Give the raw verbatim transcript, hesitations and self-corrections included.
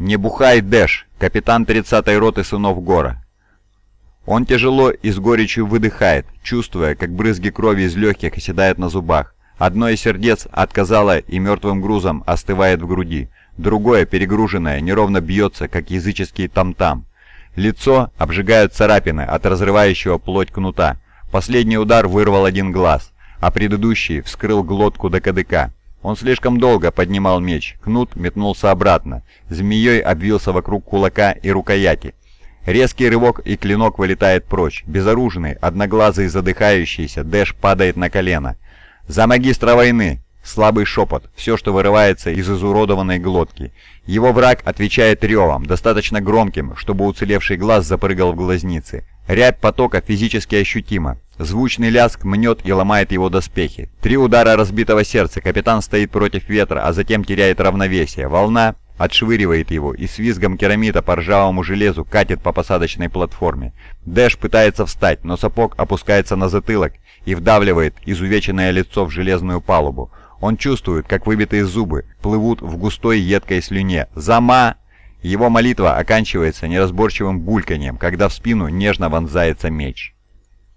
«Не бухай, Дэш, капитан тридцатой роты сынов Гора». Он тяжело и с горечью выдыхает, чувствуя, как брызги крови из легких оседают на зубах. Одно из сердец отказало и мертвым грузом остывает в груди. Другое, перегруженное, неровно бьется, как языческий там-там. Лицо обжигают царапины от разрывающего плоть кнута. Последний удар вырвал один глаз, а предыдущий вскрыл глотку до кадыка. Он слишком долго поднимал меч, кнут метнулся обратно, змеей обвился вокруг кулака и рукояти. Резкий рывок, и клинок вылетает прочь. Безоружный, одноглазый, задыхающийся, Дэш падает на колено. «За магистра войны!» Слабый шепот, все, что вырывается из изуродованной глотки. Его враг отвечает ревом, достаточно громким, чтобы уцелевший глаз запрыгал в глазницы. Рябь потока физически ощутима. Звучный лязг мнет и ломает его доспехи. Три удара разбитого сердца, капитан стоит против ветра, а затем теряет равновесие. Волна отшвыривает его и с визгом керамита по ржавому железу катит по посадочной платформе. Дэш пытается встать, но сапог опускается на затылок и вдавливает изувеченное лицо в железную палубу. Он чувствует, как выбитые зубы плывут в густой едкой слюне. «Зама!» Его молитва оканчивается неразборчивым бульканьем, когда в спину нежно вонзается меч.